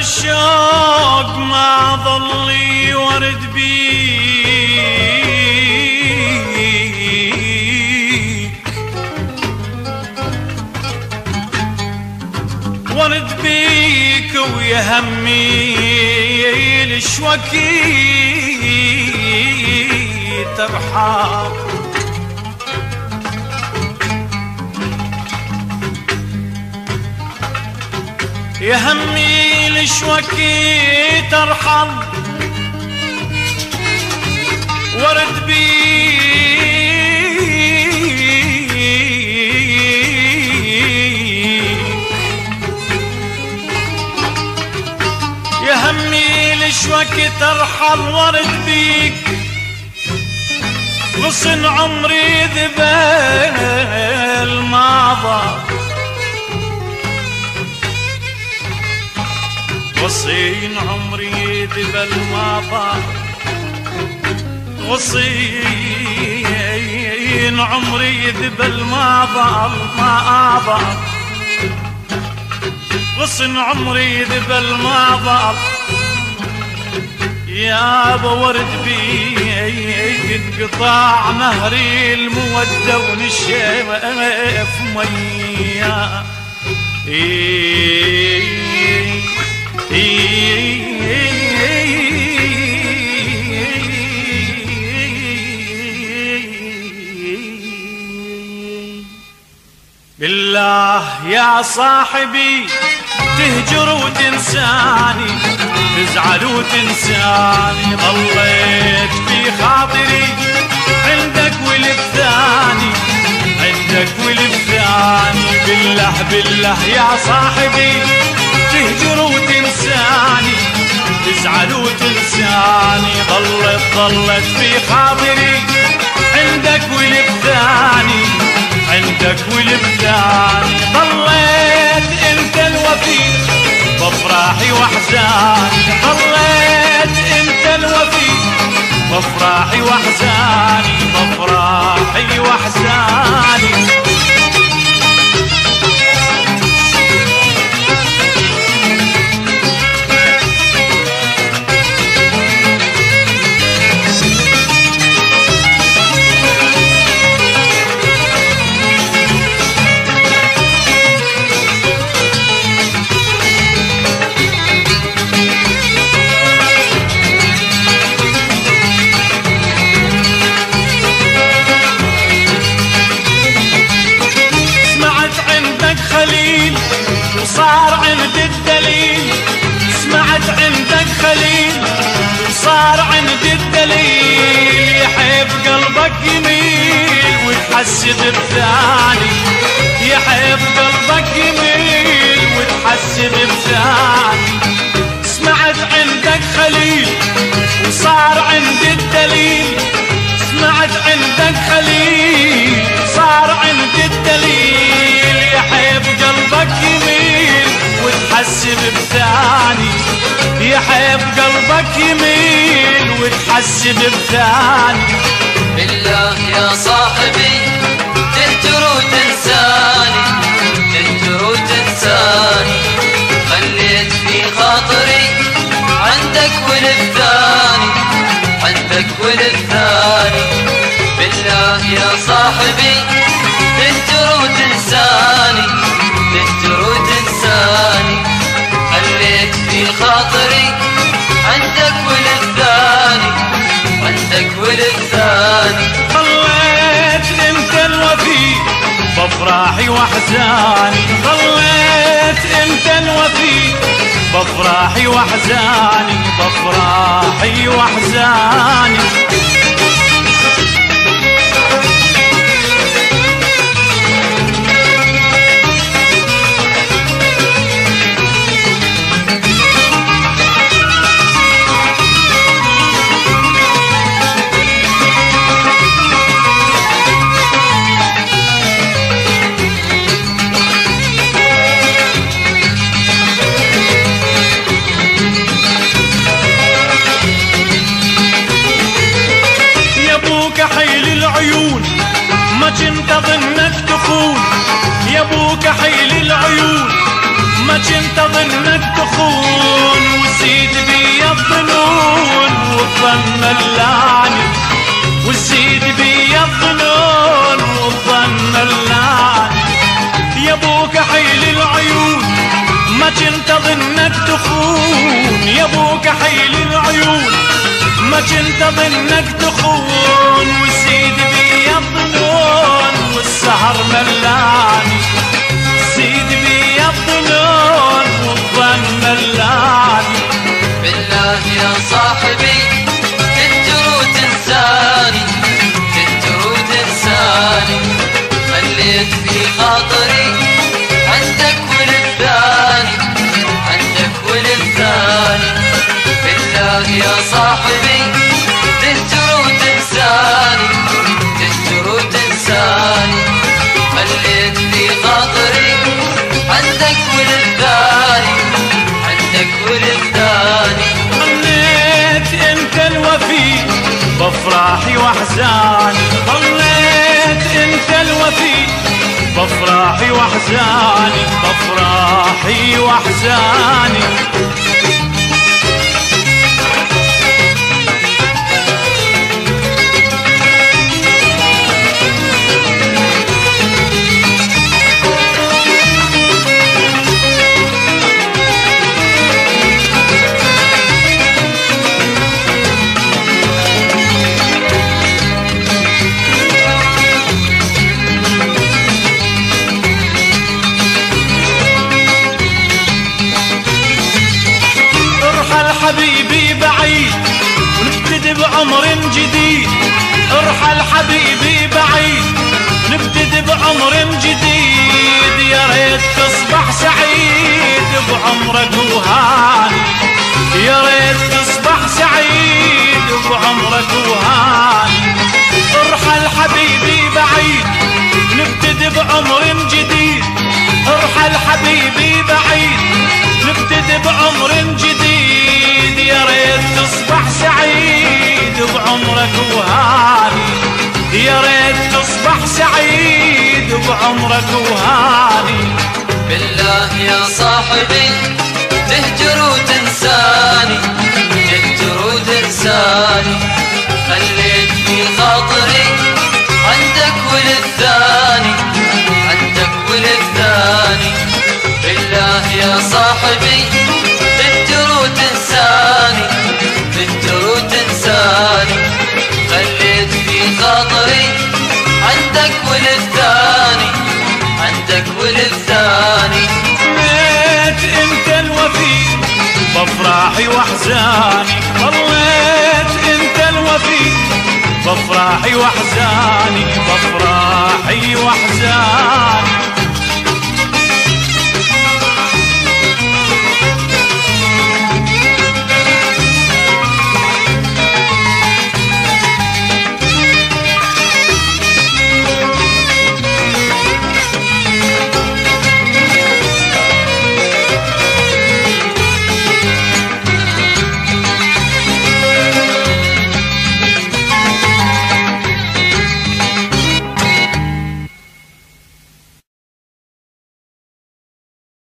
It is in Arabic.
الشوق ما ظل يورد بيك، ورد بيك ويا همي الشوكي ترحل، يا همي الشوكي ترحل، ورد بيك يا همي الشوكي ترحل، ورد بيك غصن عمري ذبال ما ضاع، غصين عمري ذبل ما ضاع، غصين عمري ذبل ما ضل ما ضل، غصن عمري ذبل ما ضل يا بورد بيك، انقطاع نهري المودة ونشف مياه بالله يا صاحبي تهجر وتنساني، تزعل وتنساني، ضليت في خاطري عندك ولبثاني، عندك ولبثاني، بالله بالله يا صاحبي تهجر وتنساني، تزعل وتنساني، ضلت في خاطري عندك ولبثاني، عندك ولبثاني، ضليت انت الوفي بافراحي واحزاني، ضليت انت الوفي بافراحي واحزاني، بافراحي واحزاني. وصار عند الدليل، سمعت عندك خليل وصار عند الدليل، يحب قلبك يميل وتحسد بثاني، يحب قلبك يميل وتحسد بثاني، سمعت عندك خليل وصار عند الدليل، سمعت عندك خليل صار عند الدليل، يحب قلبك يميل وتحسب بثاني، يحب قلبك يميل وتحسب بثاني. بالله يا صاحبي تهجر وتنساني، تهجر وتنساني، خليت في خاطري عندك ولبثاني، عندك ولبثاني، بالله يا صاحبي تهجر وتنساني، تهجر وتنساني، خليت في خاطري عندك ولبثاني، عندك ولبثاني، خليت انت الوفي بافراحي واحزاني، خليت انت الوفي بافراحي واحزاني، بافراحي واحزاني. ما كنت اظنك تخون، يا ابوك حيل العيون ما كنت اظنك تخون وزيد بي الظنون والظن ملاني وزيد بي الظنون والظن ملاني يا ابوك حيل العيون ما كنت اظنك تخون يا ابوك حيل العيون ما كنت اظنك تخون وزيد بي الظنون والسهر ملاني زيد بي الظنون والظن ملاني بالله يا صاحبي تهجر وتنساني تهجر وتنساني خليت في خاطري عندك وللثاني عندك وللثاني بالله يا صاحبي تهجر وتنساني تهجر وتنساني خليت في خاطري عندك وللثاني عندك وللثاني ظليت انت الوفي بافراحي واحزاني ظليت انت الوفي بافراحي واحزاني بافراحي واحزاني حبيبي بعيد ونبتدي بعمر جديد ارحل حبيبي بعيد ونبتدي بعمر جديد يا ريت تصبح سعيد بعمرك وهاني يا ريت تصبح سعيد بعمرك وهاني ارحل حبيبي بعيد ونبتدي بعمر جديد ارحل حبيبي بعيد نبتدي بعمر جديد يا ريت تصبح سعيد بعمرك وهاني يا ريت تصبح سعيد بعمرك وهاني بالله يا صاحبي تهجر وتنساني تهجر وتنساني خليت في خاطري عندك وللثاني عندك وللثاني بالله يا صاحبي تهجر وتنساني تهجر وتنساني خليت في خاطري عندك وللثاني عندك وللثاني ظليت انت الوفي بافراحي واحزاني ظليت انت الوفي بافراحي واحزاني بافراحي واحزاني